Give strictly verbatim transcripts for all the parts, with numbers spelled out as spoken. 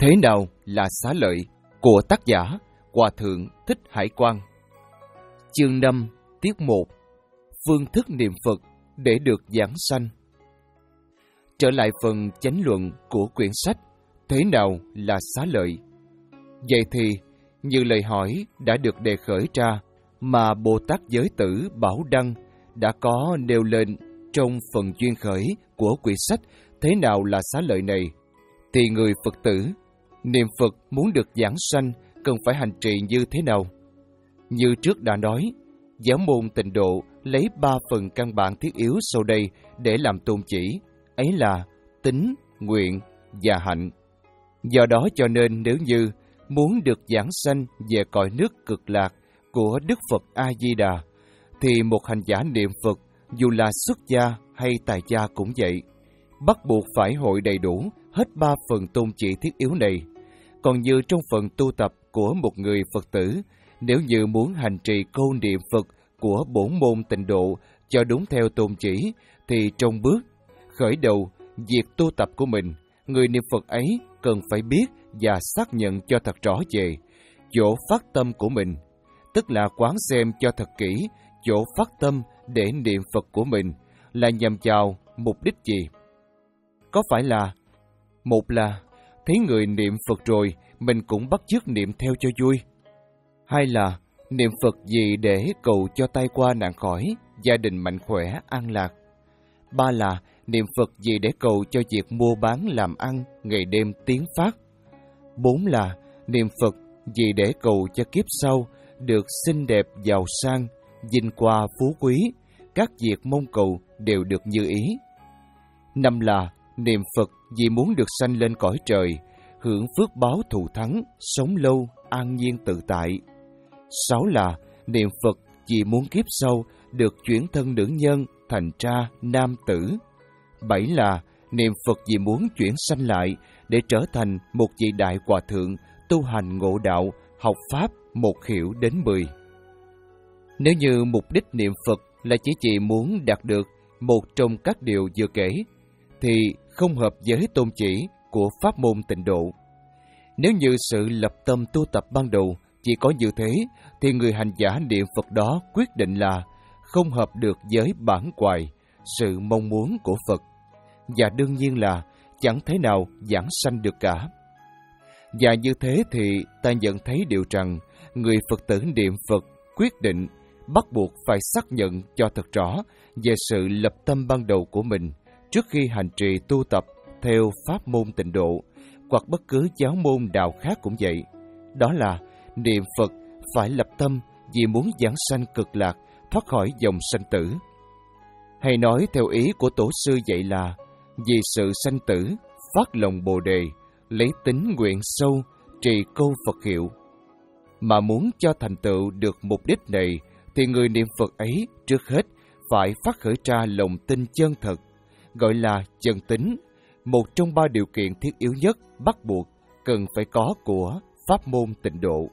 Thế nào là xá lợi? Của tác giả Hòa Thượng Thích Hải Quang. Chương năm, tiết một. Phương thức niệm Phật để được giảng sanh. Trở lại phần chánh luận của quyển sách Thế nào là xá lợi? Vậy thì, như lời hỏi đã được đề khởi ra mà Bồ Tát Giới Tử Bảo Đăng đã có nêu lên trong phần duyên khởi của quyển sách Thế nào là xá lợi này, thì người Phật tử niệm Phật muốn được giảng sanh cần phải hành trì như thế nào? Như trước đã nói, giáo môn Tịnh Độ lấy ba phần căn bản thiết yếu sau đây để làm tôn chỉ, ấy là tín, nguyện và hạnh. Do đó cho nên nếu như muốn được giảng sanh về cõi nước cực lạc của Đức Phật A-di-đà, thì một hành giả niệm Phật dù là xuất gia hay tại gia cũng vậy, bắt buộc phải hội đầy đủ hết ba phần tôn chỉ thiết yếu này. Còn như trong phần tu tập của một người Phật tử, nếu như muốn hành trì câu niệm Phật của bổn môn Tịnh Độ cho đúng theo tôn chỉ, thì trong bước khởi đầu việc tu tập của mình, người niệm Phật ấy cần phải biết và xác nhận cho thật rõ về chỗ phát tâm của mình, tức là quán xem cho thật kỹ chỗ phát tâm để niệm Phật của mình là nhằm vào mục đích gì. Có phải là một là thấy người niệm Phật rồi mình cũng bắt chước niệm theo cho vui, hai là niệm Phật gì để cầu cho tai qua nạn khỏi, gia đình mạnh khỏe, an lạc, ba là niệm Phật gì để cầu cho việc mua bán làm ăn ngày đêm tiến phát, bốn là niệm Phật gì để cầu cho kiếp sau được xinh đẹp, giàu sang, vinh qua phú quý, các việc mong cầu đều được như ý. Năm là niệm Phật vì muốn được sanh lên cõi trời, hưởng phước báo thù thắng, sống lâu, an nhiên tự tại. Sáu là niệm Phật vì muốn kiếp sau được chuyển thân nữ nhân thành ra nam tử. Bảy là niệm Phật vì muốn chuyển sanh lại để trở thành một vị đại hòa thượng tu hành ngộ đạo, học pháp một hiểu đến mười. Nếu như mục đích niệm Phật là chỉ chỉ muốn đạt được một trong các điều vừa kể, thì không hợp với tôn chỉ của pháp môn Tịnh Độ. Nếu như sự lập tâm tu tập ban đầu chỉ có như thế, thì người hành giả niệm Phật đó quyết định là không hợp được với bản hoài, sự mong muốn của Phật, và đương nhiên là chẳng thế nào giảng sanh được cả. Và như thế thì ta nhận thấy điều rằng người Phật tử niệm Phật quyết định bắt buộc phải xác nhận cho thật rõ về sự lập tâm ban đầu của mình trước khi hành trì tu tập theo pháp môn Tịnh Độ hoặc bất cứ giáo môn đạo khác cũng vậy. Đó là niệm Phật phải lập tâm vì muốn giảng sanh cực lạc, thoát khỏi dòng sanh tử. Hay nói theo ý của tổ sư vậy là vì sự sanh tử, phát lòng Bồ Đề, lấy tính nguyện sâu, trì câu Phật hiệu. Mà muốn cho thành tựu được mục đích này, thì người niệm Phật ấy trước hết phải phát khởi ra lòng tin chân thật, gọi là chân tín, một trong ba điều kiện thiết yếu nhất bắt buộc cần phải có của pháp môn Tịnh Độ.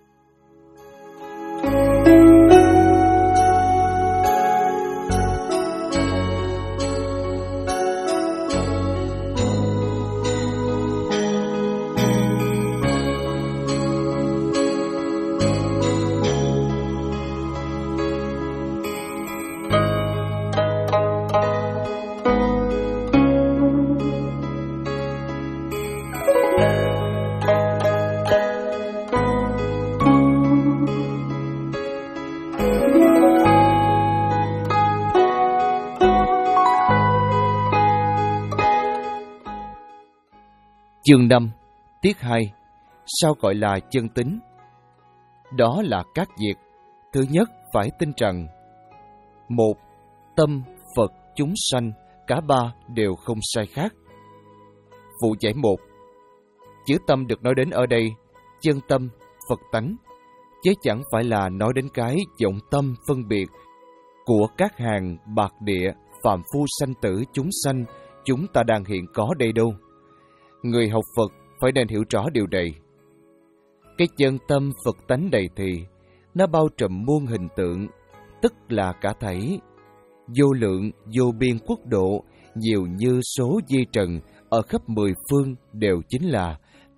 Chương năm, tiết hai. Sao gọi là chân tín? Đó là các việc. Thứ nhất, phải tin rằng: một. Tâm, Phật, chúng sanh, cả ba đều không sai khác. Phụ giải một. Chữ tâm được nói đến ở đây, chân tâm, Phật tánh, chứ chẳng phải là nói đến cái vọng tâm phân biệt của các hàng bạc địa, phàm phu sanh tử chúng sanh chúng ta đang hiện có đây đâu. Người học Phật phải nên hiểu rõ điều này. Cái chân tâm Phật tánh này thì nó bao trùm muôn hình tượng, tức là cả thảy vô lượng vô biên quốc độ, nhiều như số di trần ở khắp mười phương đều chính là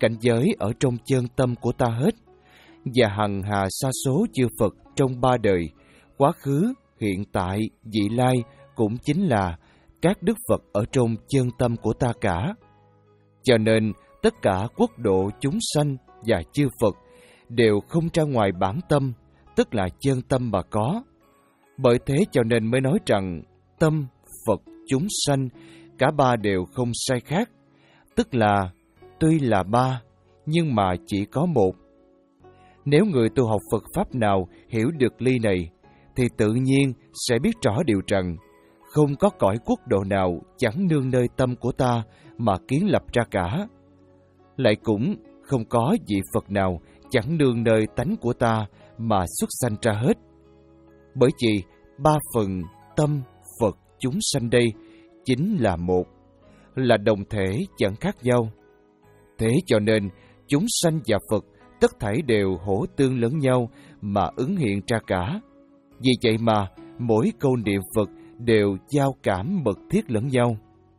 cảnh giới ở trong chân tâm của ta hết, và hằng hà sa số chư Phật trong ba đời, quá khứ, hiện tại, vị lai cũng chính là các đức Phật ở trong chân tâm của ta cả. Cho nên tất cả quốc độ chúng sanh và chư Phật đều không ra ngoài bản tâm, tức là chân tâm mà có. Bởi thế cho nên mới nói rằng tâm, Phật, chúng sanh, cả ba đều không sai khác, tức là tuy là ba, nhưng mà chỉ có một. Nếu người tu học Phật Pháp nào hiểu được ly này, thì tự nhiên sẽ biết rõ điều rằng không có cõi quốc độ nào chẳng nương nơi tâm của ta mà kiến lập ra cả. Lại cũng không có vị Phật nào chẳng nương nơi tánh của ta mà xuất sanh ra hết. Bởi vì ba phần tâm, Phật, chúng sanh đây chính là một, là đồng thể chẳng khác nhau. Thế cho nên chúng sanh và Phật tất thảy đều hỗ tương lẫn nhau mà ứng hiện ra cả. Vì vậy mà mỗi câu niệm Phật đều giao cảm mật thiết lẫn nhau.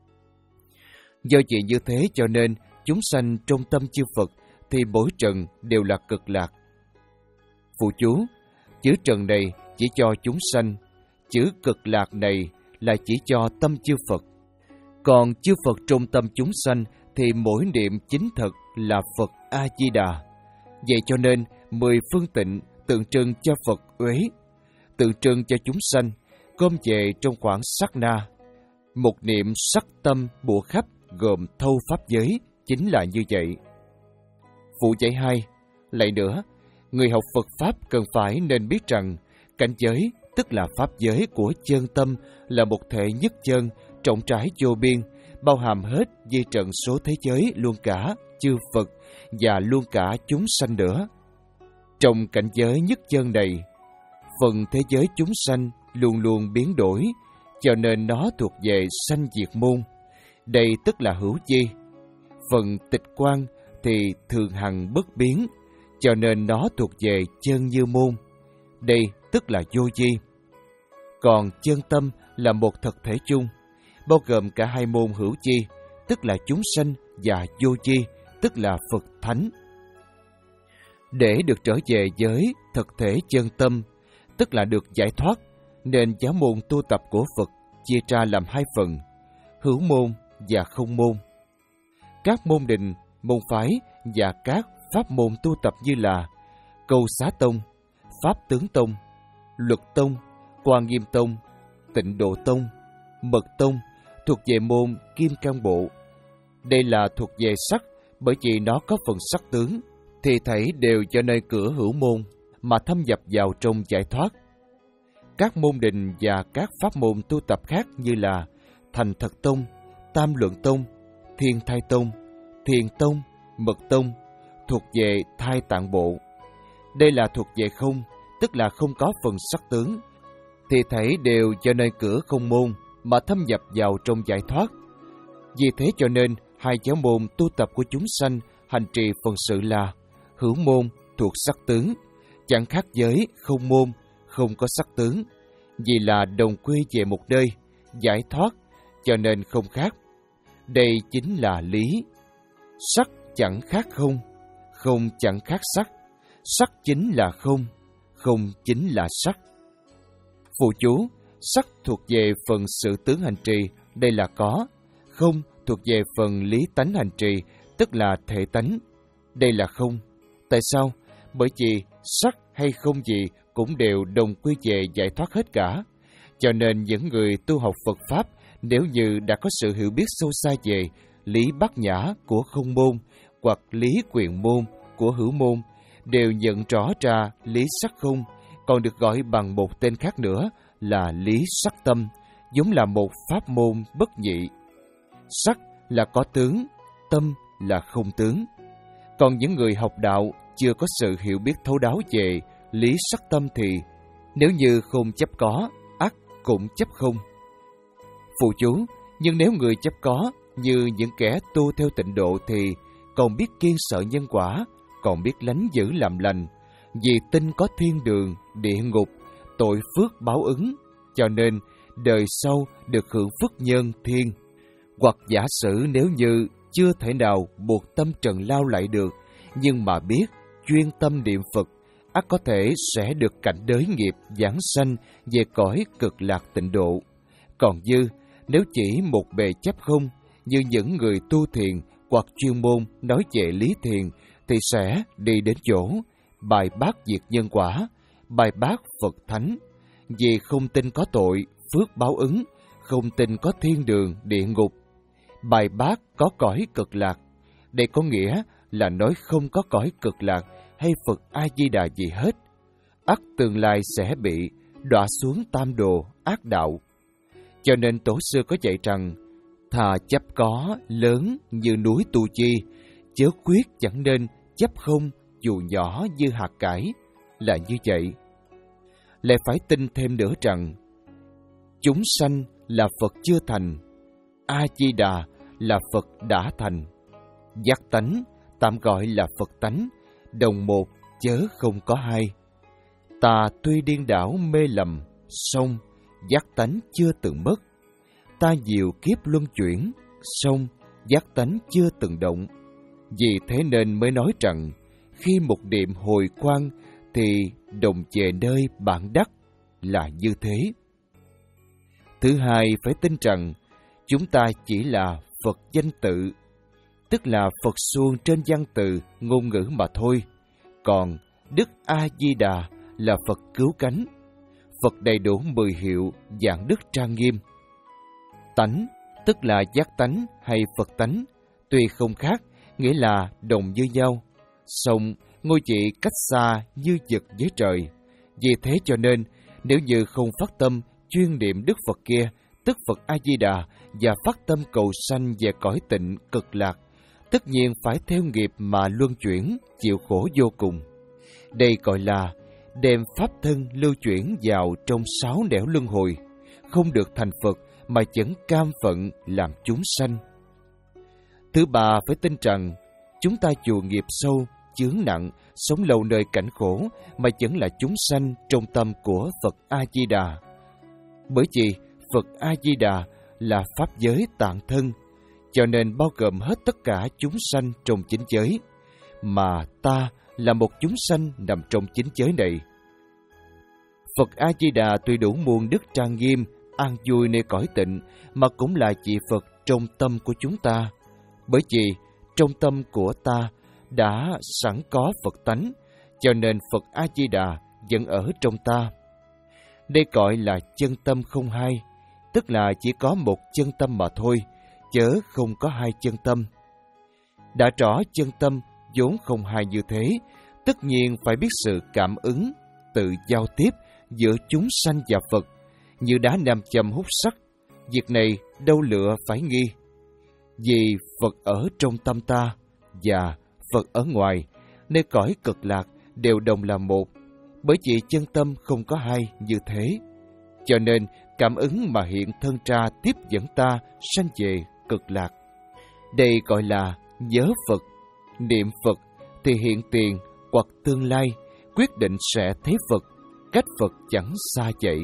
Do vậy như thế cho nên chúng sanh trong tâm chư Phật thì mỗi trần đều là cực lạc. Phụ chú, chữ trần này chỉ cho chúng sanh, chữ cực lạc này là chỉ cho tâm chư Phật. Còn chư Phật trong tâm chúng sanh thì mỗi niệm chính thật là Phật A-di-đà. Vậy cho nên mười phương tịnh tượng trưng cho Phật uế, tượng trưng cho chúng sanh, gom về trong khoảng sát na. Một niệm sắc tâm bủa khắp gồm thâu pháp giới chính là như vậy. Phụ dạy hai, lại nữa, người học Phật Pháp cần phải nên biết rằng cảnh giới, tức là pháp giới của chân tâm, là một thể nhất chân, rộng rãi vô biên, bao hàm hết di trận số thế giới luôn cả chư Phật và luôn cả chúng sanh nữa. Trong cảnh giới nhất chân này, phần thế giới chúng sanh luôn luôn biến đổi, cho nên nó thuộc về sanh diệt môn. Đây tức là hữu chi. Phần tịch quan thì thường hằng bất biến, cho nên nó thuộc về chân như môn. Đây tức là vô vi. Còn chân tâm là một thực thể chung, bao gồm cả hai môn hữu chi, tức là chúng sanh, và vô chi, tức là Phật Thánh. Để được trở về với thực thể chân tâm, tức là được giải thoát, nên giáo môn tu tập của Phật chia ra làm hai phần, hữu môn và không môn. Các môn định, môn phái và các pháp môn tu tập như là Câu Xá Tông, Pháp Tướng Tông, Luật Tông, Quan Nghiêm Tông, Tịnh Độ Tông, Mật Tông thuộc về môn Kim Cang Bộ. Đây là thuộc về sắc, bởi vì nó có phần sắc tướng, thì thảy đều cho nơi cửa hữu môn mà thâm nhập vào trong giải thoát. Các môn định và các pháp môn tu tập khác như là Thành Thật Tông, Tam Luận Tông, Thiên Thai Tông, Thiền Tông, Mật Tông thuộc về thai tạng bộ. Đây là thuộc về không, tức là không có phần sắc tướng, thì thảy đều cho nơi cửa không môn mà thâm nhập vào trong giải thoát. Vì thế cho nên hai giáo môn tu tập của chúng sanh hành trì phần sự là hữu môn thuộc sắc tướng, chẳng khác với không môn không có sắc tướng, vì là đồng quy về một nơi, giải thoát, cho nên không khác. Đây chính là lý. Sắc chẳng khác không, không chẳng khác sắc, sắc chính là không, không chính là sắc. Phụ chú, sắc thuộc về phần sự tướng hành trì, đây là có. Không thuộc về phần lý tánh hành trì, tức là thể tánh, đây là không. Tại sao? Bởi vì sắc hay không gì cũng đều đồng quy về giải thoát hết cả. Cho nên những người tu học Phật Pháp, nếu như đã có sự hiểu biết sâu xa về lý bát nhã của không môn hoặc lý quyền môn của hữu môn, đều nhận rõ ra lý sắc không, còn được gọi bằng một tên khác nữa là lý sắc tâm, giống là một pháp môn bất nhị. Sắc là có tướng, tâm là không tướng. Còn những người học đạo chưa có sự hiểu biết thấu đáo về lý sắc tâm thì nếu như không chấp có, ắt cũng chấp không. Phụ chú, nhưng nếu người chấp có như những kẻ tu theo tịnh độ thì còn biết kiêng sợ nhân quả, còn biết lánh giữ làm lành, vì tin có thiên đường, địa ngục, tội phước báo ứng, cho nên đời sau được hưởng phước nhân thiên. Hoặc giả sử nếu như chưa thể nào buộc tâm trần lao lại được, nhưng mà biết chuyên tâm niệm Phật, ắt có thể sẽ được cảnh đới nghiệp giảng sanh về cõi cực lạc tịnh độ. Còn dư, nếu chỉ một bề chấp không, như những người tu thiền hoặc chuyên môn nói về lý thiền, thì sẽ đi đến chỗ bài bác diệt nhân quả, bài bác Phật Thánh, vì không tin có tội, phước báo ứng, không tin có thiên đường, địa ngục, bài bác có cõi cực lạc. Đây có nghĩa là nói không có cõi cực lạc hay Phật A-di-đà gì hết, ắt tương lai sẽ bị đọa xuống tam đồ ác đạo. Cho nên tổ sư có dạy rằng, thà chấp có lớn như núi Tu Chi, chớ quyết chẳng nên chấp không dù nhỏ như hạt cải, là như vậy. Lại phải tin thêm nữa rằng, chúng sanh là Phật chưa thành, A-di-đà là Phật đã thành. Giác tánh tạm gọi là Phật tánh, đồng một chớ không có hai. Ta tuy điên đảo mê lầm, song giác tánh chưa từng mất. Ta nhiều kiếp luân chuyển, song giác tánh chưa từng động. Vì thế nên mới nói rằng, khi một niệm hồi quang thì đồng về nơi bản đắc, là như thế. Thứ hai, phải tin rằng chúng ta chỉ là Phật danh tự, tức là Phật suông trên văn từ, ngôn ngữ mà thôi. Còn Đức A-di-đà là Phật cứu cánh, Phật đầy đủ mười hiệu, dạng đức trang nghiêm. Tánh, tức là giác tánh hay Phật tánh, tuy không khác, nghĩa là đồng như nhau, song ngôi vị cách xa như vực với trời. Vì thế cho nên, nếu như không phát tâm chuyên niệm Đức Phật kia, tức Phật A-di-đà, và phát tâm cầu sanh về cõi tịnh cực lạc, tất nhiên phải theo nghiệp mà luân chuyển, chịu khổ vô cùng. Đây gọi là đem pháp thân lưu chuyển vào trong sáu nẻo luân hồi, không được thành Phật mà vẫn cam phận làm chúng sanh. Thứ ba, phải tin rằng chúng ta dù nghiệp sâu, chướng nặng, sống lâu nơi cảnh khổ mà vẫn là chúng sanh trong tâm của Phật A-di-đà. Bởi vì Phật A-di-đà là pháp giới tạng thân, cho nên bao gồm hết tất cả chúng sanh trong chính giới, mà ta là một chúng sanh nằm trong chính giới này. Phật A-di-đà tuy đủ muôn đức trang nghiêm, an vui nơi cõi tịnh, mà cũng là vị Phật trong tâm của chúng ta, bởi vì trong tâm của ta đã sẵn có Phật tánh, cho nên Phật A-di-đà vẫn ở trong ta. Đây gọi là chân tâm không hai, tức là chỉ có một chân tâm mà thôi, chớ không có hai chân tâm. Đã rõ chân tâm vốn không hai như thế, tất nhiên phải biết sự cảm ứng, tự giao tiếp giữa chúng sanh và Phật, như đá nam châm hút sắt. Việc này đâu lựa phải nghi, vì Phật ở trong tâm ta và Phật ở ngoài, nơi cõi cực lạc đều đồng là một, bởi vì chân tâm không có hai như thế. Cho nên cảm ứng mà hiện thân ra tiếp dẫn ta sanh về cực lạc. Đây gọi là nhớ Phật, niệm Phật thì hiện tiền hoặc tương lai quyết định sẽ thấy Phật, cách Phật chẳng xa vậy.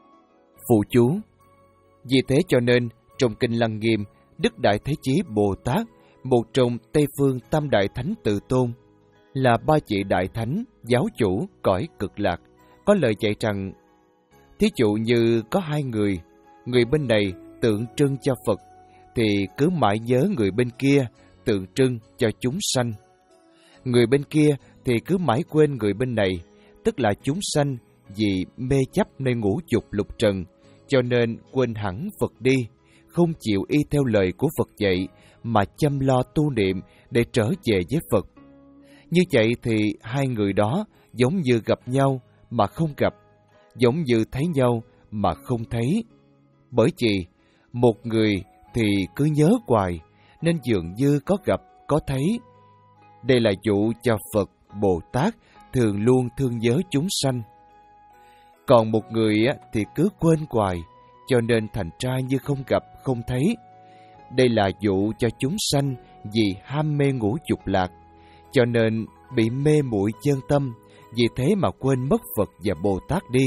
Phụ chú. Vì thế cho nên trong Kinh Lăng Nghiêm, Đức Đại Thế Chí Bồ Tát, một trong Tây Phương Tam Đại Thánh Tự Tôn, là ba vị Đại Thánh giáo chủ cõi cực lạc, có lời dạy rằng, thí dụ như có hai người, người bên này tượng trưng cho Phật, thì cứ mãi nhớ người bên kia tượng trưng cho chúng sanh. Người bên kia thì cứ mãi quên người bên này, tức là chúng sanh, vì mê chấp nơi ngũ dục lục trần, cho nên quên hẳn Phật đi, không chịu y theo lời của Phật dạy, mà chăm lo tu niệm để trở về với Phật. Như vậy thì hai người đó giống như gặp nhau mà không gặp, giống như thấy nhau mà không thấy. Bởi vì một người thì cứ nhớ hoài, nên dường như có gặp, có thấy. Đây là dụ cho Phật, Bồ Tát thường luôn thương nhớ chúng sanh. Còn một người thì cứ quên hoài, cho nên thành ra như không gặp, không thấy. Đây là dụ cho chúng sanh vì ham mê ngũ dục lạc, cho nên bị mê muội chân tâm, vì thế mà quên mất Phật và Bồ Tát đi.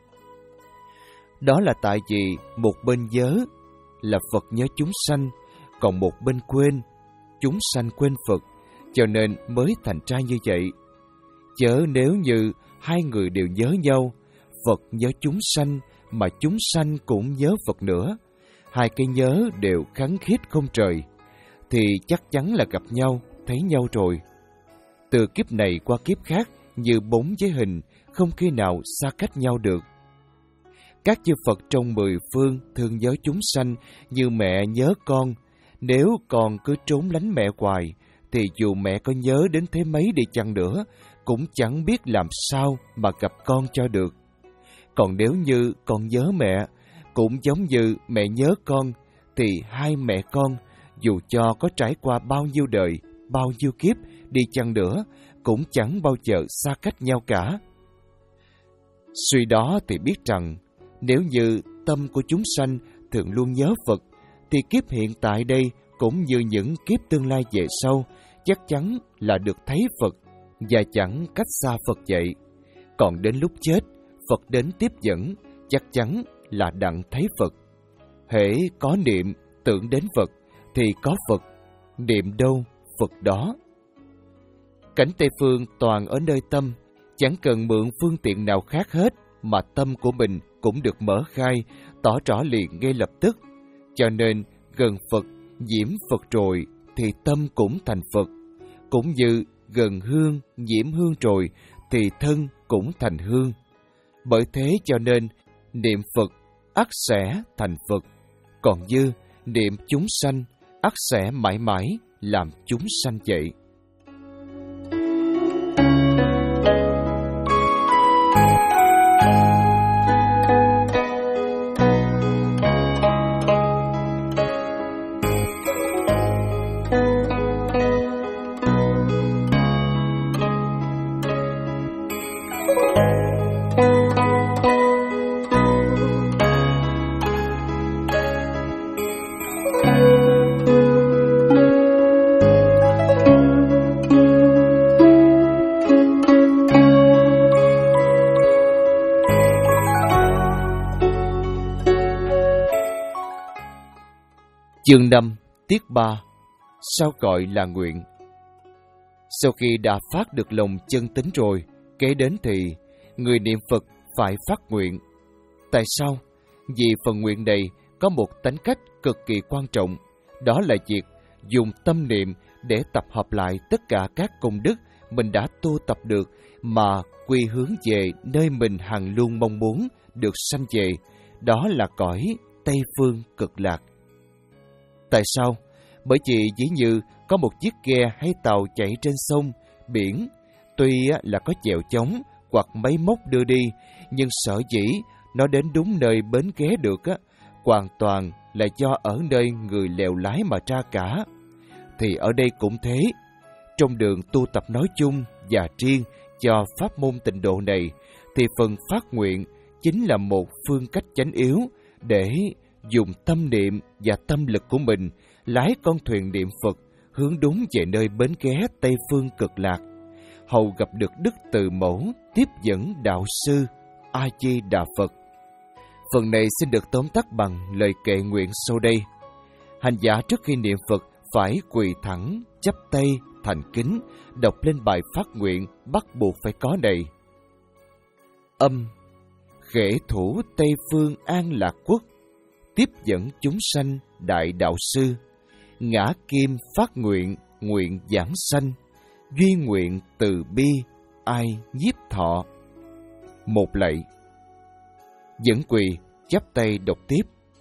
Đó là tại vì một bên nhớ là Phật nhớ chúng sanh, còn một bên quên, chúng sanh quên Phật, cho nên mới thành ra như vậy. Chớ nếu như hai người đều nhớ nhau, Phật nhớ chúng sanh mà chúng sanh cũng nhớ Phật nữa, hai cái nhớ đều khăng khít không trời, thì chắc chắn là gặp nhau, thấy nhau rồi. Từ kiếp này qua kiếp khác như bóng với hình, không khi nào xa cách nhau được. Các chư Phật trong mười phương thương nhớ chúng sanh như mẹ nhớ con. Nếu con cứ trốn lánh mẹ hoài, thì dù mẹ có nhớ đến thế mấy đi chăng nữa, cũng chẳng biết làm sao mà gặp con cho được. Còn nếu như con nhớ mẹ, cũng giống như mẹ nhớ con, thì hai mẹ con, dù cho có trải qua bao nhiêu đời, bao nhiêu kiếp đi chăng nữa, cũng chẳng bao giờ xa cách nhau cả. Suy đó thì biết rằng, nếu như tâm của chúng sanh thường luôn nhớ Phật, thì kiếp hiện tại đây cũng như những kiếp tương lai về sau, chắc chắn là được thấy Phật và chẳng cách xa Phật vậy. Còn đến lúc chết, Phật đến tiếp dẫn, chắc chắn là đặng thấy Phật. Hễ có niệm tưởng đến Phật thì có Phật, niệm đâu Phật đó. Cảnh Tây Phương toàn ở nơi tâm, chẳng cần mượn phương tiện nào khác hết mà tâm của mình cũng được mở khai, tỏ rõ liền ngay lập tức. Cho nên gần Phật, nhiễm Phật rồi thì tâm cũng thành Phật. Cũng như gần hương, nhiễm hương rồi thì thân cũng thành hương. Bởi thế cho nên niệm Phật ắt sẽ thành Phật, còn như niệm chúng sanh ắt sẽ mãi mãi làm chúng sanh vậy. Chương năm, tiết ba. Sao gọi là nguyện? Sau khi đã phát được lòng chân tín rồi, kế đến thì người niệm Phật phải phát nguyện. Tại sao? Vì phần nguyện này có một tính cách cực kỳ quan trọng, đó là việc dùng tâm niệm để tập hợp lại tất cả các công đức mình đã tu tập được mà quy hướng về nơi mình hằng luôn mong muốn được sanh về, đó là cõi Tây Phương Cực Lạc. Tại sao? Bởi vì dĩ như có một chiếc ghe hay tàu chạy trên sông, biển, tuy là có chèo chống hoặc máy móc đưa đi, nhưng sở dĩ nó đến đúng nơi bến ghé được, hoàn toàn là do ở nơi người lèo lái mà ra cả. Thì ở đây cũng thế, trong đường tu tập nói chung và riêng cho pháp môn tịnh độ này, thì phần phát nguyện chính là một phương cách chánh yếu để dùng tâm niệm và tâm lực của mình lái con thuyền niệm Phật hướng đúng về nơi bến ghé Tây Phương Cực Lạc, hầu gặp được Đức Từ Mẫu tiếp dẫn đạo sư A Di Đà Phật. Phần này xin được tóm tắt bằng lời kệ nguyện sau đây. Hành giả trước khi niệm Phật phải quỳ thẳng, chắp tay, thành kính, đọc lên bài phát nguyện bắt buộc phải có này. Âm, khể thủ Tây Phương An Lạc Quốc, tiếp dẫn chúng sanh đại đạo sư, ngã kim phát nguyện, nguyện giảng sanh, duyên nguyện từ bi, ai nhiếp thọ. Một lạy. Dẫn quỳ, chắp tay đọc tiếp.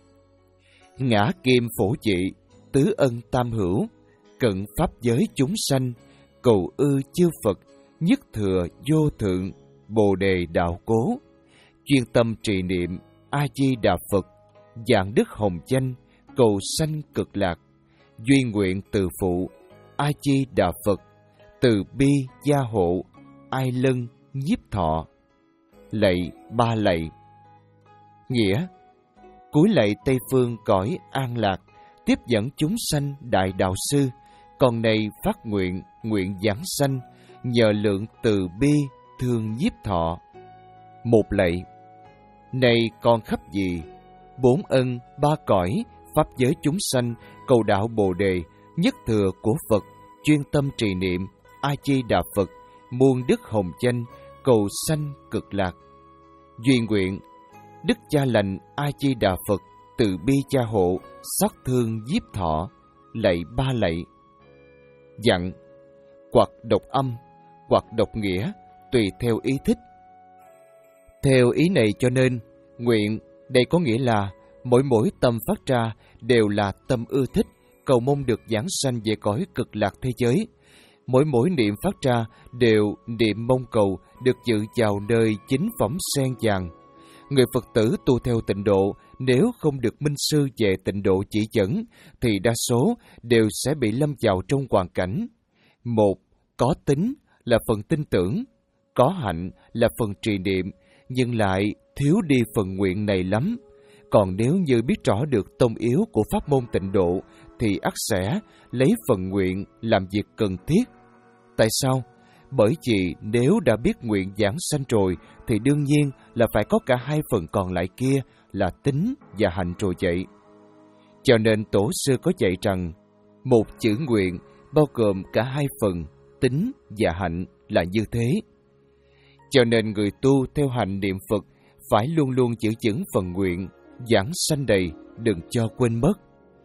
Ngã kim phổ trị, tứ ân tam hữu, cận pháp giới chúng sanh, cầu ư chư Phật, nhất thừa vô thượng, bồ đề đạo cố, chuyên tâm trì niệm A Di Đà Phật, dạng đức hồng danh, cầu sanh cực lạc, duyên nguyện từ phụ, A Di Đà Phật, từ bi gia hộ, ai lân nhiếp thọ. Lạy ba lạy. Nghĩa: cúi lạy Tây Phương cõi an lạc, tiếp dẫn chúng sanh đại đạo sư, còn này phát nguyện, nguyện giảng sanh, nhờ lượng từ bi thương nhiếp thọ. Một lạy. Này còn khắp gì? Bốn ân, ba cõi, pháp giới chúng sanh, cầu đạo Bồ Đề, nhất thừa của Phật, chuyên tâm trì niệm A Di Đà Phật, muôn đức hồng danh, cầu sanh cực lạc. Duy nguyện Đức Cha Lành A Di Đà Phật từ bi cha hộ, xót thương diếp thọ, lạy ba lạy. Dặn hoặc đọc âm, hoặc đọc nghĩa, tùy theo ý thích. Theo ý này cho nên, nguyện đây có nghĩa là mỗi mỗi tâm phát ra đều là tâm ưa thích, cầu mong được giảng sanh về cõi cực lạc thế giới. Mỗi mỗi niệm phát ra đều niệm mong cầu được dự vào nơi chính phẩm sen vàng. Người Phật tử tu theo tịnh độ, nếu không được minh sư về tịnh độ chỉ dẫn, thì đa số đều sẽ bị lâm vào trong hoàn cảnh. Một, có tín là phần tin tưởng, có hạnh là phần trì niệm, nhưng lại thiếu đi phần nguyện này lắm. Còn nếu như biết rõ được tông yếu của pháp môn tịnh độ, thì ắt sẽ lấy phần nguyện làm việc cần thiết. Tại sao? Bởi vì nếu đã biết nguyện giảng sanh rồi, thì đương nhiên là phải có cả hai phần còn lại kia là tín và hạnh rồi vậy. Cho nên tổ sư có dạy rằng, một chữ nguyện bao gồm cả hai phần, tín và hạnh là như thế. Cho nên người tu theo hành niệm Phật phải luôn luôn giữ vững phần nguyện, giảng sanh đầy, đừng cho quên mất.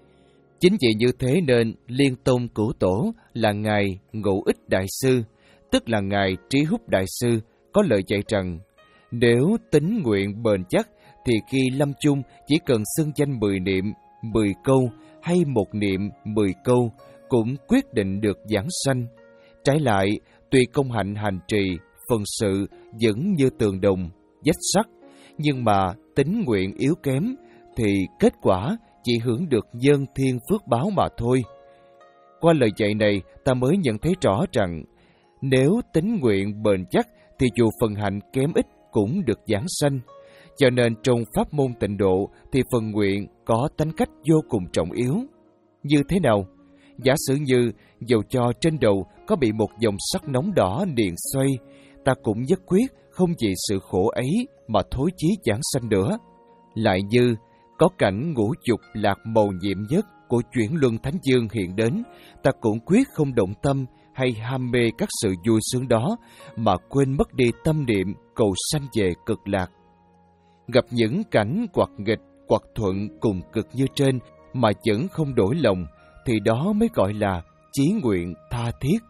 Chính vì như thế nên Liên Tông Cửu Tổ là Ngài Ngũ Ích Đại Sư, tức là Ngài Trí Húc Đại Sư, có lời dạy rằng, nếu tín nguyện bền chắc thì khi lâm chung chỉ cần xưng danh mười niệm, mười câu hay một niệm mười câu cũng quyết định được giảng sanh. Trái lại, tuy công hạnh hành trì, phần sự vẫn như tường đồng, vách sắt, nhưng mà tín nguyện yếu kém thì kết quả chỉ hưởng được nhân thiên phước báo mà thôi. Qua lời dạy này, ta mới nhận thấy rõ rằng nếu tín nguyện bền chắc thì dù phần hạnh kém ít cũng được giảng sanh. Cho nên trong pháp môn tịnh độ thì phần nguyện có tánh cách vô cùng trọng yếu. Như thế nào? Giả sử như dầu cho trên đầu có bị một dòng sắt nóng đỏ điện xoay, ta cũng nhất quyết không vì sự khổ ấy mà thối chí giảng sanh nữa. Lại như có cảnh ngũ dục lạc màu nhiệm nhất của chuyển luân thánh dương hiện đến, ta cũng quyết không động tâm hay ham mê các sự vui sướng đó mà quên mất đi tâm niệm cầu sanh về cực lạc. Gặp những cảnh hoặc nghịch hoặc thuận cùng cực như trên mà vẫn không đổi lòng, thì đó mới gọi là chí nguyện tha thiết.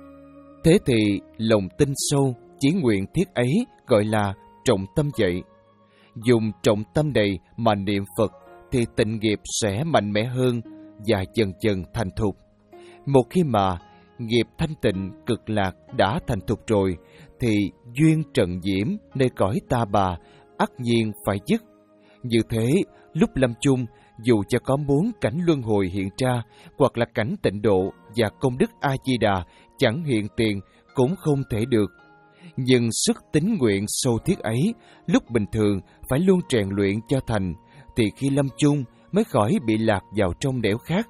Thế thì lòng tin sâu, chí nguyện thiết ấy gọi là trọng tâm vậy. Dùng trọng tâm này mà niệm Phật thì tịnh nghiệp sẽ mạnh mẽ hơn và dần dần thành thục. Một khi mà nghiệp thanh tịnh cực lạc đã thành thục rồi, thì duyên trần nhiễm nơi cõi ta bà ắt nhiên phải dứt. Như thế, lúc lâm chung, dù cho có muốn cảnh luân hồi hiện ra, hoặc là cảnh tịnh độ và công đức A-di-đà chẳng hiện tiền cũng không thể được. Nhưng sức tín nguyện sâu thiết ấy, lúc bình thường phải luôn rèn luyện cho thành, thì khi lâm chung mới khỏi bị lạc vào trong nẻo khác.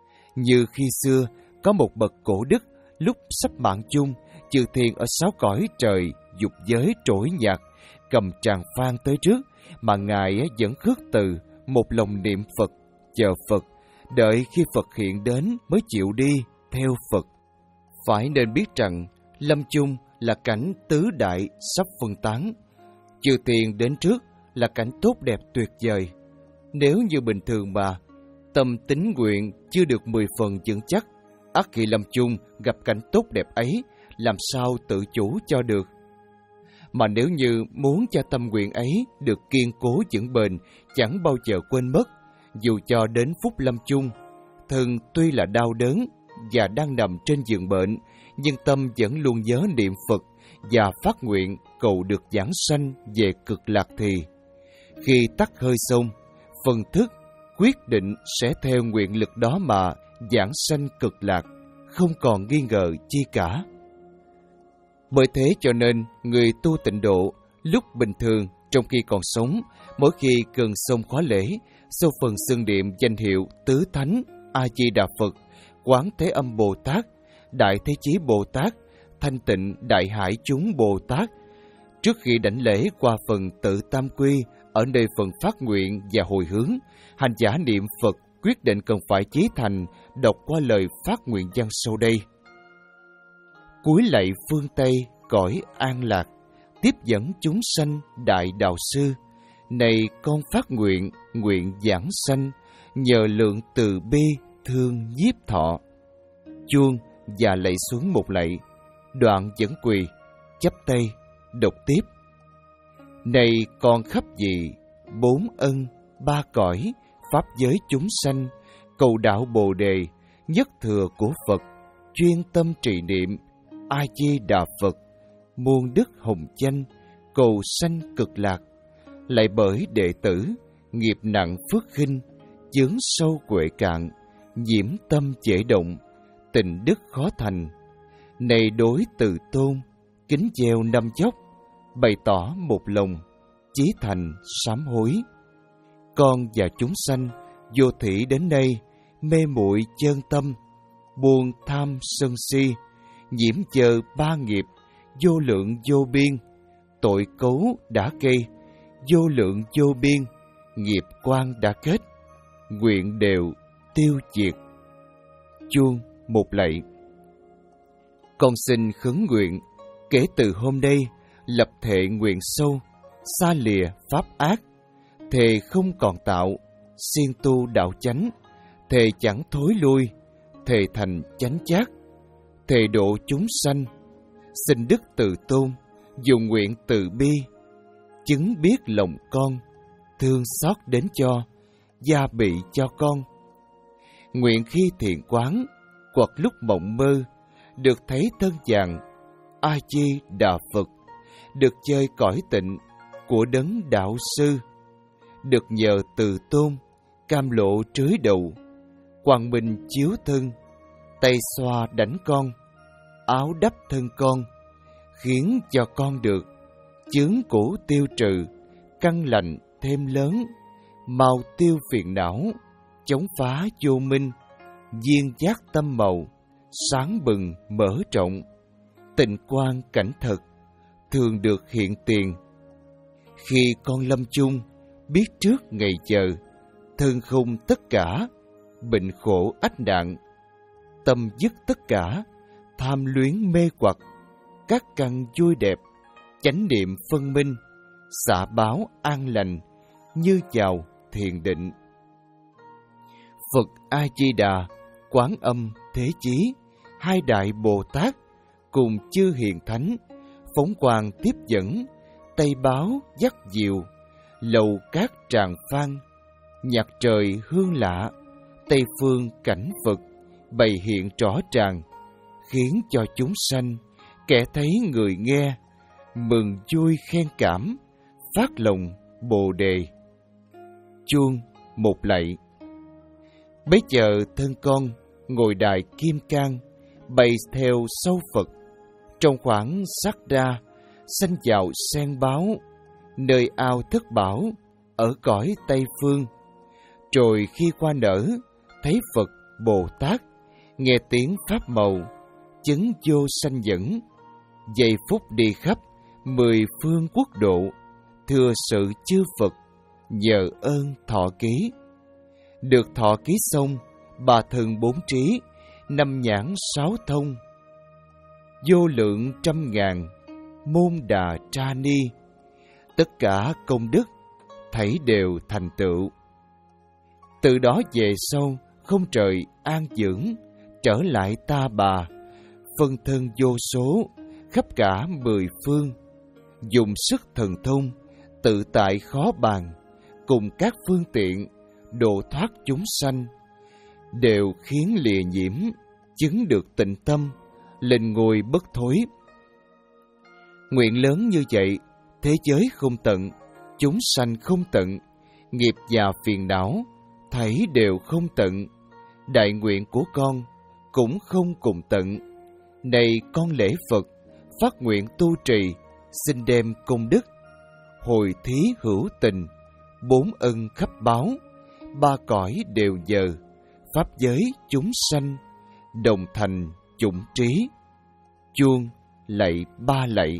Như khi xưa, có một bậc cổ đức, lúc sắp mạng chung, chư thiên ở sáu cõi trời, dục giới trỗi nhạc, cầm tràng phan tới trước, mà Ngài vẫn khước từ, một lòng niệm Phật, chờ Phật, đợi khi Phật hiện đến mới chịu đi, theo Phật. Phải nên biết rằng, lâm chung là cảnh tứ đại sắp phân tán. Chư thiên đến trước là cảnh tốt đẹp tuyệt vời. Nếu như bình thường mà, tâm tín nguyện chưa được mười phần vững chắc, ắt khi lâm chung gặp cảnh tốt đẹp ấy, làm sao tự chủ cho được. Mà nếu như muốn cho tâm nguyện ấy được kiên cố vững bền, chẳng bao giờ quên mất, dù cho đến phút lâm chung, thân tuy là đau đớn và đang nằm trên giường bệnh, nhưng tâm vẫn luôn nhớ niệm Phật và phát nguyện cầu được giảng sanh về cực lạc thì, khi tắt hơi xong, phần thức quyết định sẽ theo nguyện lực đó mà giảng sanh cực lạc, không còn nghi ngờ chi cả. Bởi thế cho nên, người tu tịnh độ, lúc bình thường, trong khi còn sống, mỗi khi cần xông khóa lễ, sau phần xưng niệm danh hiệu Tứ Thánh, A-di-đà Phật, Quán Thế Âm Bồ Tát, Đại Thế Chí Bồ Tát, Thanh Tịnh Đại Hải Chúng Bồ Tát, trước khi đảnh lễ qua phần tự tam quy, ở nơi phần phát nguyện và hồi hướng, hành giả niệm Phật quyết định cần phải chí thành đọc qua lời phát nguyện văn sau đây. Cúi lạy phương Tây cõi an lạc, tiếp dẫn chúng sanh đại đạo sư. Này con phát nguyện, nguyện giảng sanh, nhờ lượng từ bi thương nhiếp thọ. Chuông và lạy xuống một lạy, đoạn vẫn quỳ, chắp tay, đọc tiếp. Này con khắp gì, bốn ân, ba cõi, pháp giới chúng sanh, cầu đạo Bồ Đề, nhất thừa của Phật, chuyên tâm trì niệm, A Di Đà Phật, muôn đức hồng danh, cầu sanh cực lạc. Lại bởi đệ tử, nghiệp nặng phước khinh, chướng sâu quệ cạn, nhiễm tâm trễ động, tình đức khó thành. Này đối từ tôn, kính gieo năm dốc, bày tỏ một lòng, chí thành sám hối. Con và chúng sanh vô thỉ đến đây, mê muội chân tâm, buồn tham sân si, nhiễm chờ ba nghiệp, vô lượng vô biên, tội cấu đã gây, vô lượng vô biên, nghiệp quan đã kết, nguyện đều tiêu diệt. Chuông một lạy. Con xin khấn nguyện, kể từ hôm nay, lập thệ nguyện sâu, xa lìa pháp ác, thề không còn tạo, siêng tu đạo chánh, thề chẳng thối lui, thề thành chánh giác, thề độ chúng sanh, xin đức từ tôn, dùng nguyện từ bi, chứng biết lòng con, thương xót đến cho, gia bị cho con. Nguyện khi thiền quán, hoặc lúc mộng mơ, được thấy thân dạng, A Di Đà Phật, được chơi cõi tịnh của đấng đạo sư, được nhờ từ tôn, cam lộ trưới đầu, quang minh chiếu thân, tay xoa đánh con, áo đắp thân con, khiến cho con được chướng cũ tiêu trừ, căn lành thêm lớn, mau tiêu phiền não, chống phá vô minh, duyên giác tâm màu, sáng bừng mở rộng, tịnh quang cảnh thực, thường được hiện tiền. Khi con lâm chung, biết trước ngày giờ, thân không tất cả, bệnh khổ ách nạn, tâm dứt tất cả, tham luyến mê hoặc, các căn vui đẹp, chánh niệm phân minh, xả báo an lành, như chào thiền định. Phật A Di Đà, Quán Âm Thế Chí, hai đại Bồ Tát cùng chư hiền thánh, phóng quang tiếp dẫn, tay báo dắt diệu, lầu cát tràng phan, nhạc trời hương lạ, tây phương cảnh Phật bày hiện rõ ràng, khiến cho chúng sanh kẻ thấy người nghe mừng vui khen cảm, phát lòng Bồ Đề. Chuông một lạy. Bấy giờ thân con ngồi đài kim cang, bày theo sau Phật, trong khoảng sắc đa sanh dạo sen báo, nơi ao thất bảo ở cõi Tây Phương. Rồi khi qua nở, thấy Phật Bồ Tát, nghe tiếng pháp màu, chứng vô sanh dẫn, giây phút đi khắp mười phương quốc độ, thừa sự chư Phật, nhờ ơn thọ ký. Được thọ ký xong, bà thần bốn trí, năm nhãn sáu thông, vô lượng trăm ngàn, môn đà tra ni, tất cả công đức, thảy đều thành tựu. Từ đó về sau, không trời an dưỡng, trở lại ta bà, phân thân vô số, khắp cả mười phương, dùng sức thần thông, tự tại khó bàn, cùng các phương tiện, độ thoát chúng sanh, đều khiến lìa nhiễm, chứng được tịnh tâm, lên ngôi bất thối. Nguyện lớn như vậy, thế giới không tận, chúng sanh không tận, nghiệp và phiền não, thảy đều không tận. Đại nguyện của con cũng không cùng tận. Này con lễ Phật, phát nguyện tu trì, xin đem công đức, hồi thí hữu tình, bốn ân khắp báo, ba cõi đều giờ, pháp giới chúng sanh, đồng thành chủng trí. Chuông lạy ba lạy.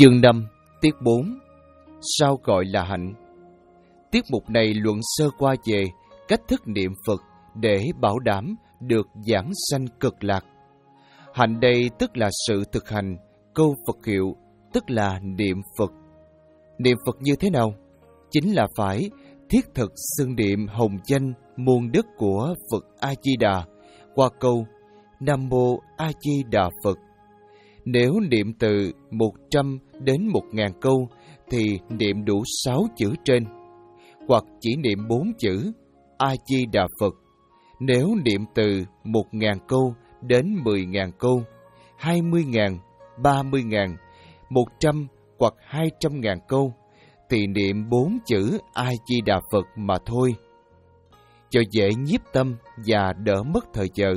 Chương năm, tiết bốn. Sao gọi là hạnh? Tiết mục này luận sơ qua về cách thức niệm Phật để bảo đảm được giảng sanh cực lạc. Hạnh đây tức là sự thực hành, câu Phật hiệu tức là niệm Phật. Niệm Phật như thế nào? Chính là phải thiết thực xưng niệm hồng danh muôn đức của Phật A-di-đà qua câu Nam Mô A-di-đà Phật. Nếu niệm từ một trăm đến một ngàn câu thì niệm đủ sáu chữ trên, hoặc chỉ niệm bốn chữ A-di-đà Phật. Nếu niệm từ một ngàn câu đến mười ngàn câu, hai mươi ngàn, ba mươi ngàn, một trăm hoặc hai trăm ngàn câu thì niệm bốn chữ A-di-đà Phật mà thôi, cho dễ nhiếp tâm và đỡ mất thời giờ.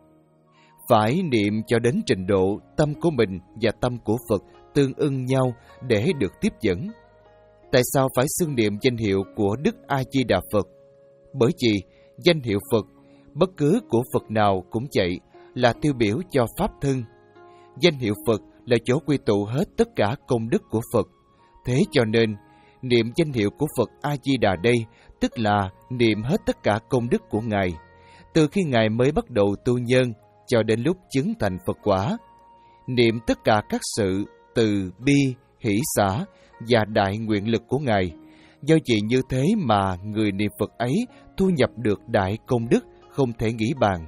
Phải niệm cho đến trình độ tâm của mình và tâm của Phật tương ưng nhau để được tiếp dẫn. Tại sao phải xưng niệm danh hiệu của Đức A-di-đà Phật? Bởi vì danh hiệu Phật, bất cứ của Phật nào cũng vậy, là tiêu biểu cho Pháp thân. Danh hiệu Phật là chỗ quy tụ hết tất cả công đức của Phật. Thế cho nên, niệm danh hiệu của Phật A-di-đà đây, tức là niệm hết tất cả công đức của Ngài, từ khi Ngài mới bắt đầu tu nhân cho đến lúc chứng thành Phật quả. Niệm tất cả các sự từ bi, hỷ xả và đại nguyện lực của Ngài. Do vậy như thế mà người niệm Phật ấy thu nhập được đại công đức không thể nghĩ bàn.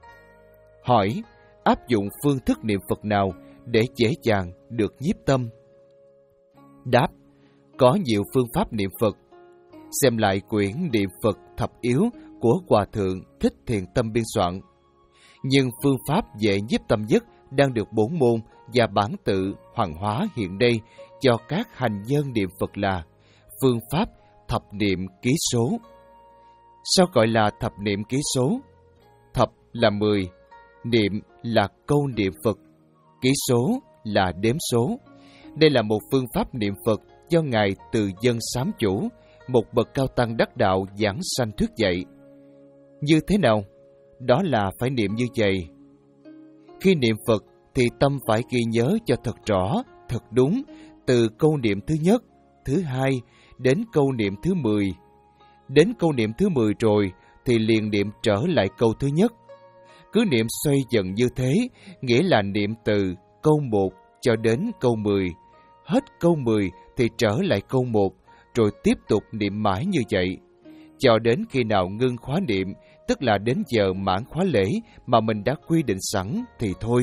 Hỏi, áp dụng phương thức niệm Phật nào để dễ dàng được nhiếp tâm? Đáp, có nhiều phương pháp niệm Phật. Xem lại quyển Niệm Phật Thập Yếu của Hòa Thượng Thích Thiền Tâm biên soạn. Nhưng phương pháp dễ nhiếp tâm nhất đang được bổn môn và bản tự hoàng hóa hiện đây cho các hành nhân niệm Phật là phương pháp thập niệm ký số. Sao gọi là thập niệm ký số? Thập là mười, niệm là câu niệm Phật, ký số là đếm số. Đây là một phương pháp niệm Phật do Ngài Từ Dân Sám Chủ, một bậc cao tăng đắc đạo giảng sanh thuyết dạy. Như thế nào? Đó là phải niệm như vậy. Khi niệm Phật thì tâm phải ghi nhớ cho thật rõ, thật đúng, từ câu niệm thứ nhất, thứ hai đến câu niệm thứ mười. Đến câu niệm thứ mười rồi thì liền niệm trở lại câu thứ nhất. Cứ niệm xoay dần như thế, nghĩa là niệm từ câu một cho đến câu mười. Hết câu mười thì trở lại câu một, rồi tiếp tục niệm mãi như vậy, cho đến khi nào ngưng khóa niệm, tức là đến giờ mãn khóa lễ mà mình đã quy định sẵn thì thôi.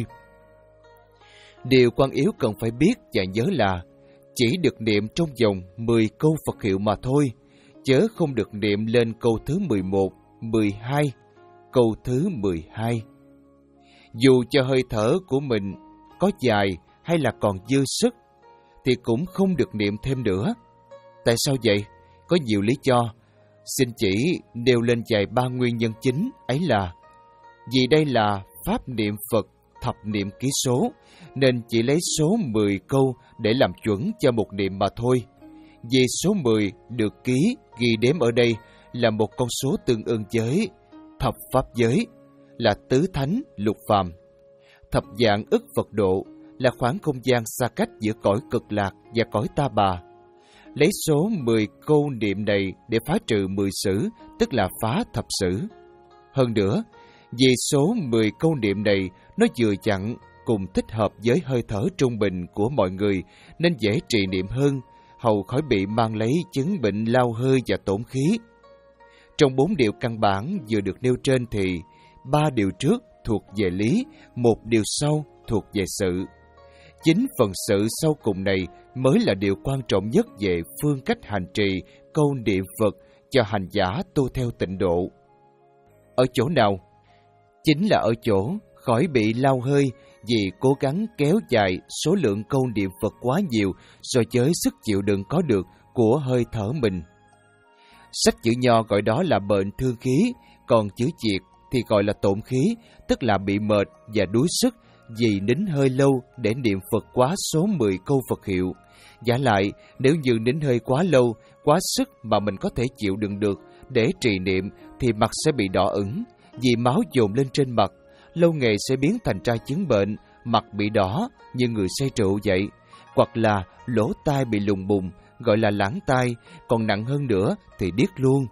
Điều quan yếu cần phải biết và nhớ là chỉ được niệm trong vòng mười câu Phật hiệu mà thôi, chớ không được niệm lên câu thứ mười một, mười hai, câu thứ mười hai. Dù cho hơi thở của mình có dài hay là còn dư sức, thì cũng không được niệm thêm nữa. Tại sao vậy? Có nhiều lý do. Xin chỉ nêu lên vài ba nguyên nhân chính, ấy là vì đây là pháp niệm Phật thập niệm ký số, nên chỉ lấy số mười câu để làm chuẩn cho một niệm mà thôi. Vì số mười được ký, ghi đếm ở đây là một con số tương ưng với thập pháp giới, là tứ thánh lục phàm. Thập dạng ức Phật độ là khoảng không gian xa cách giữa cõi cực lạc và cõi ta bà. Lấy số mười câu niệm này để phá trừ mười sử, tức là phá thập sử. Hơn nữa, vì số mười câu niệm này nó vừa chặn cùng thích hợp với hơi thở trung bình của mọi người nên dễ trị niệm hơn, hầu khỏi bị mang lấy chứng bệnh lao hơi và tổn khí. Trong bốn điều căn bản vừa được nêu trên thì ba điều trước thuộc về lý, một điều sau thuộc về sự. Chính phần sự sau cùng này mới là điều quan trọng nhất về phương cách hành trì câu niệm Phật cho hành giả tu theo tịnh độ. Ở chỗ nào? Chính là ở chỗ khỏi bị lao hơi vì cố gắng kéo dài số lượng câu niệm Phật quá nhiều so với sức chịu đựng có được của hơi thở mình. Sách chữ Nho gọi đó là bệnh thương khí, còn chữ Việt thì gọi là tổn khí, tức là bị mệt và đuối sức vì nín hơi lâu để niệm Phật quá số mười câu Phật hiệu. Giả lại, nếu như nín hơi quá lâu, quá sức mà mình có thể chịu đựng được để trì niệm thì mặt sẽ bị đỏ ửng, vì máu dồn lên trên mặt, lâu ngày sẽ biến thành ra chứng bệnh, mặt bị đỏ như người say rượu vậy, hoặc là lỗ tai bị lùng bùng, gọi là lãng tai, còn nặng hơn nữa thì điếc luôn.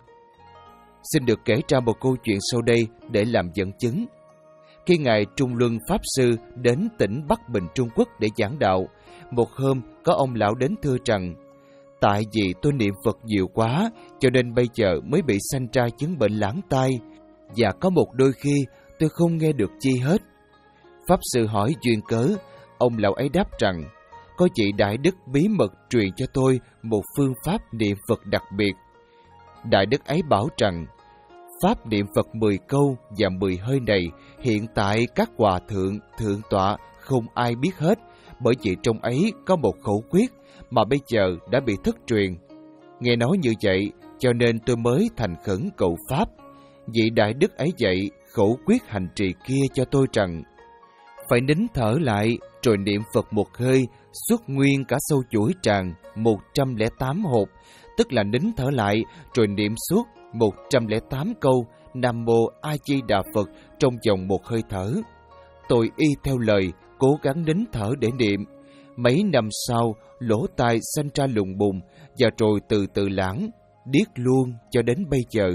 Xin được kể ra một câu chuyện sau đây để làm dẫn chứng. Khi Ngài Trung Luân Pháp Sư đến tỉnh Bắc Bình Trung Quốc để giảng đạo, một hôm có ông lão đến thưa rằng: tại vì tôi niệm Phật nhiều quá, cho nên bây giờ mới bị sanh ra chứng bệnh lãng tai, và có một đôi khi tôi không nghe được chi hết. Pháp Sư hỏi duyên cớ, ông lão ấy đáp rằng: có vị Đại Đức bí mật truyền cho tôi một phương pháp niệm Phật đặc biệt. Đại Đức ấy bảo rằng, pháp niệm Phật mười câu và mười hơi này hiện tại các hòa thượng, thượng tọa không ai biết hết, bởi vì trong ấy có một khẩu quyết mà bây giờ đã bị thất truyền. Nghe nói như vậy, cho nên tôi mới thành khẩn cầu pháp. Vị Đại Đức ấy dạy khẩu quyết hành trì kia cho tôi rằng, phải nín thở lại, rồi niệm Phật một hơi, xuất nguyên cả sâu chuỗi tràng một trăm lẻ tám hộp, tức là nín thở lại, rồi niệm suốt một trăm lẻ tám câu Nam Mô A Di Đà Phật trong vòng một hơi thở. Tôi y theo lời, cố gắng nín thở để niệm. Mấy năm sau, lỗ tai sanh ra lùng bùng, và rồi từ từ lãng, điếc luôn cho đến bây giờ.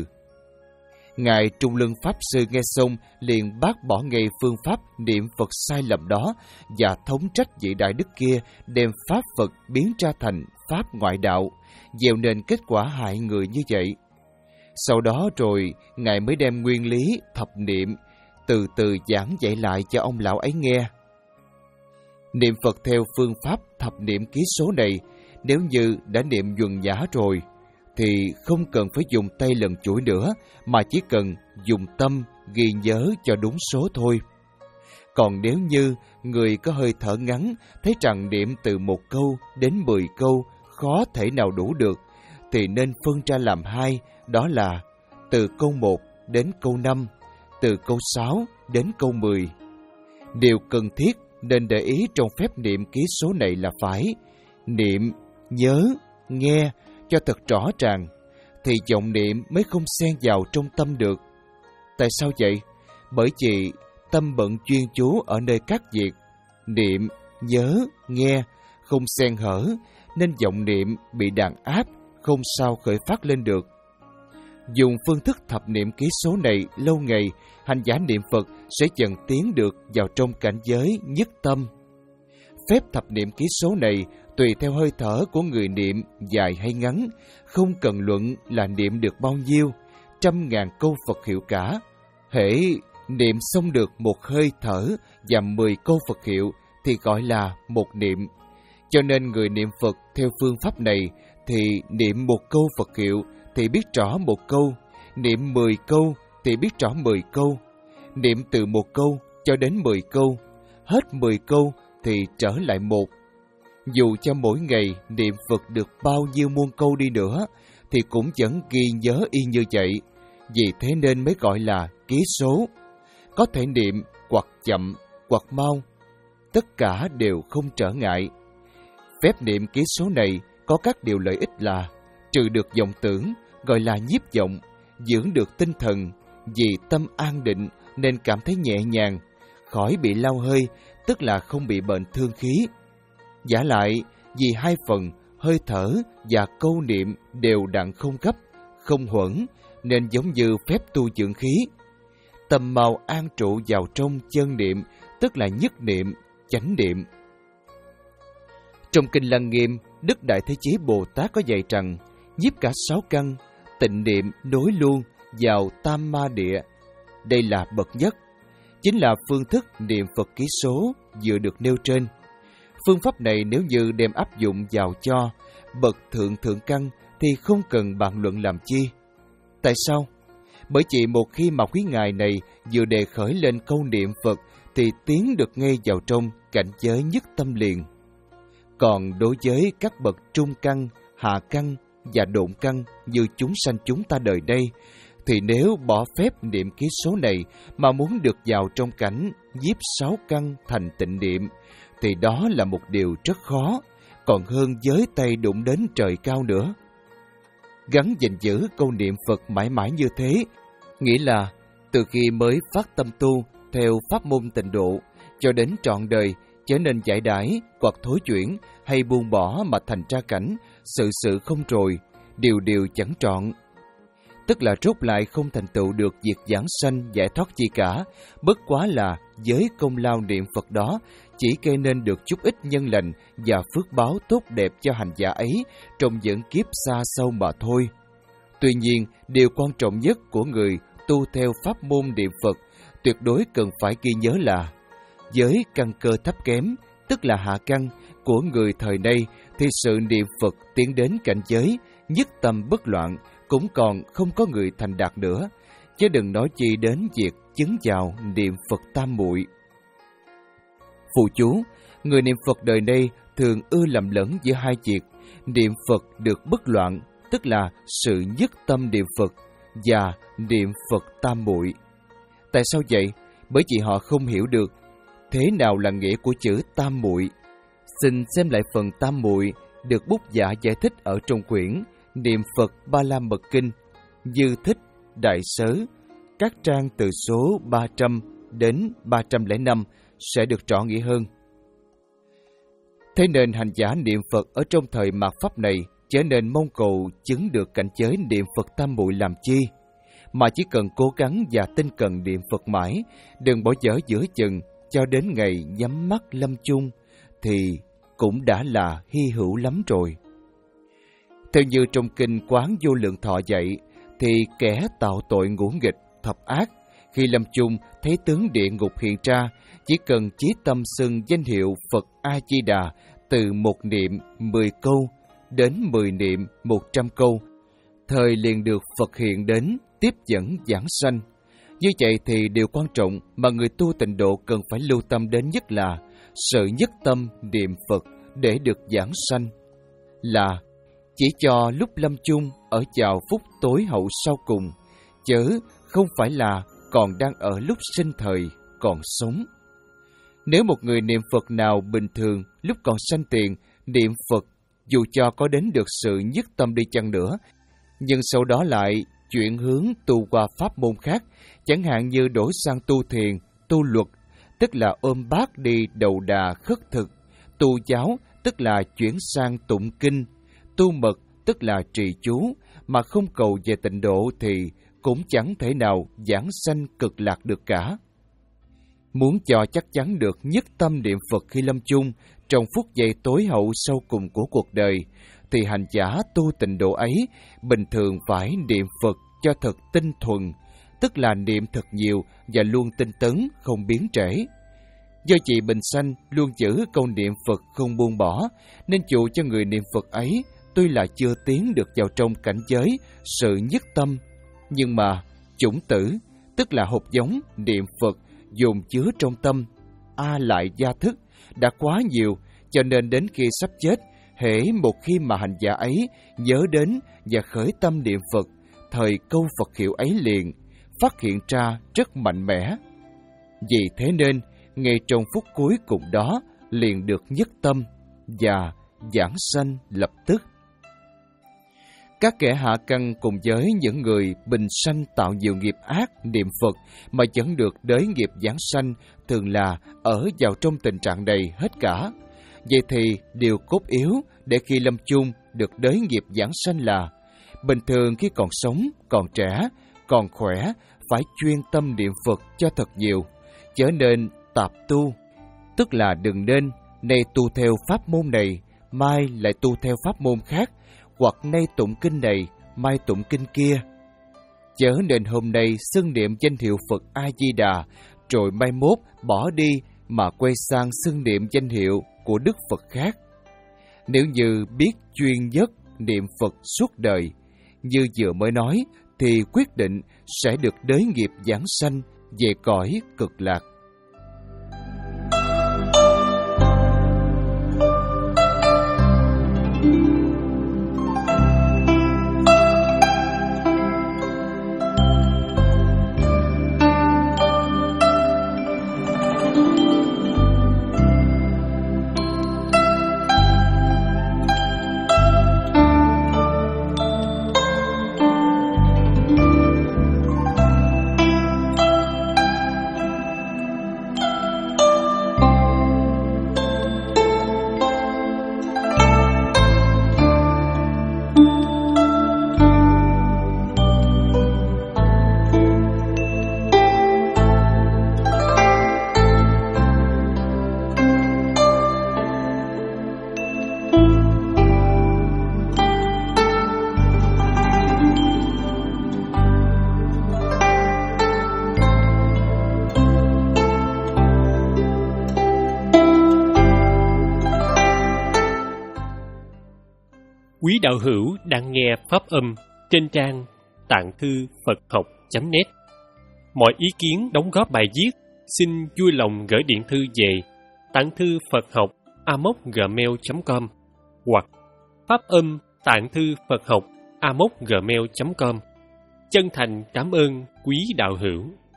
Ngài Trung Luân Pháp Sư nghe xong liền bác bỏ ngay phương pháp niệm Phật sai lầm đó và thống trách vị Đại Đức kia đem pháp Phật biến ra thành pháp ngoại đạo, gieo nên kết quả hại người như vậy. Sau đó rồi, Ngài mới đem nguyên lý thập niệm từ từ giảng dạy lại cho ông lão ấy nghe. Niệm Phật theo phương pháp thập niệm ký số này, nếu như đã niệm nhuần nhã rồi, thì không cần phải dùng tay lần chuỗi nữa, mà chỉ cần dùng tâm ghi nhớ cho đúng số thôi. Còn nếu như người có hơi thở ngắn, thấy rằng niệm từ một câu đến mười câu khó thể nào đủ được, thì nên phân ra làm hai, đó là từ câu một đến câu năm, từ câu sáu đến câu mười. Điều cần thiết nên để ý trong phép niệm ký số này là phải niệm, nhớ, nghe cho thật rõ ràng, thì vọng niệm mới không xen vào trong tâm được. Tại sao vậy? Bởi vì tâm bận chuyên chú ở nơi các việc, niệm, nhớ, nghe, không xen hở, nên vọng niệm bị đàn áp, không sao khởi phát lên được. Dùng phương thức thập niệm ký số này lâu ngày, hành giả niệm Phật sẽ dần tiến được vào trong cảnh giới nhất tâm. Phép thập niệm ký số này tùy theo hơi thở của người niệm dài hay ngắn, không cần luận là niệm được bao nhiêu, trăm ngàn câu Phật hiệu cả. Hễ niệm xong được một hơi thở và mười câu Phật hiệu thì gọi là một niệm. Cho nên người niệm Phật theo phương pháp này thì niệm một câu Phật hiệu thì biết rõ một câu, niệm mười câu thì biết rõ mười câu, niệm từ một câu cho đến mười câu, hết mười câu thì trở lại một. Dù cho mỗi ngày niệm Phật được bao nhiêu muôn câu đi nữa, thì cũng vẫn ghi nhớ y như vậy, vì thế nên mới gọi là ký số. Có thể niệm hoặc chậm, hoặc mau, tất cả đều không trở ngại. Phép niệm ký số này có các điều lợi ích là trừ được vọng tưởng, gọi là nhiếp vọng, dưỡng được tinh thần, vì tâm an định nên cảm thấy nhẹ nhàng, khỏi bị lao hơi, tức là không bị bệnh thương khí. Giả lại, vì hai phần, hơi thở và câu niệm đều đặn không gấp, không huẩn, nên giống như phép tu dưỡng khí. Tâm mau an trụ vào trong chân niệm, tức là nhất niệm, chánh niệm. Trong Kinh Lăng Nghiêm, Đức Đại Thế Chí Bồ Tát có dạy rằng, nhiếp cả sáu căn, tịnh niệm nối luôn vào tam ma địa. Đây là bậc nhất, chính là phương thức niệm Phật ký số vừa được nêu trên. Phương pháp này nếu như đem áp dụng vào cho bậc thượng thượng căn thì không cần bàn luận làm chi. Tại sao? Bởi chỉ một khi mà quý ngài này vừa đề khởi lên câu niệm Phật thì tiến được ngay vào trong cảnh giới nhất tâm liền. Còn đối với các bậc trung căn, hạ căn và độn căn như chúng sanh chúng ta đời đây, thì nếu bỏ phép niệm ký số này mà muốn được vào trong cảnh nhiếp sáu căn thành tịnh niệm, thì đó là một điều rất khó, còn hơn giới tay đụng đến trời cao nữa. Gắn gìn giữ câu niệm Phật mãi mãi như thế, nghĩa là từ khi mới phát tâm tu theo pháp môn tịnh độ cho đến trọn đời, trở nên dãi đãi hoặc thối chuyển hay buông bỏ mà thành ra cảnh sự sự không rồi, điều điều chẳng trọn. Tức là rốt lại không thành tựu được việc giảng sanh giải thoát chi cả, bất quá là với công lao niệm Phật đó chỉ gây nên được chút ít nhân lành và phước báo tốt đẹp cho hành giả ấy trong những kiếp xa sâu mà thôi. Tuy nhiên, điều quan trọng nhất của người tu theo pháp môn niệm Phật tuyệt đối cần phải ghi nhớ là với căn cơ thấp kém, tức là hạ căn của người thời nay thì sự niệm Phật tiến đến cảnh giới nhất tâm bất loạn cũng còn không có người thành đạt nữa, chứ đừng nói chi đến việc chứng vào niệm Phật tam muội. Phụ chú, người niệm Phật đời nay thường ưa lầm lẫn giữa hai việc niệm Phật được bất loạn, tức là sự nhất tâm niệm Phật, và niệm Phật tam muội. Tại sao vậy? Bởi vì họ không hiểu được thế nào là nghĩa của chữ tam muội. Xin xem lại phần tam muội được bút giả giải thích ở trong quyển Niệm Phật Ba La Mật Kinh, Dư Thích Đại Sớ, các trang từ số ba trăm đến ba trăm lẻ năm sẽ được rõ nghĩa hơn. Thế nên hành giả niệm Phật ở trong thời mạt Pháp này trở nên mong cầu chứng được cảnh giới niệm Phật tam muội làm chi, mà chỉ cần cố gắng và tinh cần niệm Phật mãi, đừng bỏ dở giữa chừng cho đến ngày nhắm mắt lâm chung, thì cũng đã là hy hữu lắm rồi. Theo như trong kinh Quán Vô Lượng Thọ dạy, thì kẻ tạo tội ngũ nghịch, thập ác, khi lâm chung thấy tướng địa ngục hiện ra, chỉ cần chí tâm xưng danh hiệu Phật A-di-đà từ một niệm mười câu đến mười niệm một trăm câu, thời liền được Phật hiện đến tiếp dẫn giảng sanh. Như vậy thì điều quan trọng mà người tu tịnh độ cần phải lưu tâm đến nhất là sự nhất tâm niệm Phật để được giảng sanh, là chỉ cho lúc lâm chung ở vào phút tối hậu sau cùng, chứ không phải là còn đang ở lúc sinh thời còn sống. Nếu một người niệm Phật nào bình thường lúc còn sanh tiền niệm Phật, dù cho có đến được sự nhất tâm đi chăng nữa, nhưng sau đó lại chuyển hướng tu qua pháp môn khác, chẳng hạn như đổi sang tu thiền, tu luật, tức là ôm bát đi đầu đà khất thực, tu giáo, tức là chuyển sang tụng kinh, tu mật, tức là trì chú, mà không cầu về tịnh độ thì cũng chẳng thể nào giảng sanh cực lạc được cả. Muốn cho chắc chắn được nhất tâm niệm Phật khi lâm chung, trong phút giây tối hậu sau cùng của cuộc đời, thì hành giả tu tịnh độ ấy bình thường phải niệm Phật cho thật tinh thuần, tức là niệm thật nhiều và luôn tinh tấn, không biến trễ. Do chị Bình Sanh luôn giữ câu niệm Phật không buông bỏ, nên dụ cho người niệm Phật ấy tuy là chưa tiến được vào trong cảnh giới sự nhất tâm, nhưng mà chủng tử, tức là hột giống niệm Phật dồn chứa trong tâm, a lại gia thức, đã quá nhiều, cho nên đến khi sắp chết, hễ một khi mà hành giả ấy nhớ đến và khởi tâm niệm Phật, thời câu Phật hiệu ấy liền phát hiện ra rất mạnh mẽ. Vì thế nên, ngay trong phút cuối cùng đó liền được nhất tâm và giảng sanh lập tức. Các kẻ hạ căn cùng với những người bình sanh tạo nhiều nghiệp ác niệm Phật mà vẫn được đới nghiệp giảng sanh thường là ở vào trong tình trạng này hết cả. Vậy thì điều cốt yếu để khi lâm chung được đới nghiệp giảng sanh là bình thường khi còn sống, còn trẻ, còn khỏe phải chuyên tâm niệm Phật cho thật nhiều, trở nên tạp tu, tức là đừng nên nay tu theo pháp môn này, mai lại tu theo pháp môn khác, hoặc nay tụng kinh này, mai tụng kinh kia. Chớ nên hôm nay xưng niệm danh hiệu Phật A-di-đà, rồi mai mốt bỏ đi mà quay sang xưng niệm danh hiệu của Đức Phật khác. Nếu như biết chuyên nhất niệm Phật suốt đời, như vừa mới nói, thì quyết định sẽ được đới nghiệp giảng sanh về cõi cực lạc. Quý đạo hữu đang nghe pháp âm trên trang tạng thư Phật học chấm net. Mọi ý kiến đóng góp bài viết xin vui lòng gửi điện thư về tạng thư Phật học a m o gmail chấm com hoặc pháp âm tạng thư Phật học a m o gmail chấm com. Chân thành cảm ơn quý đạo hữu.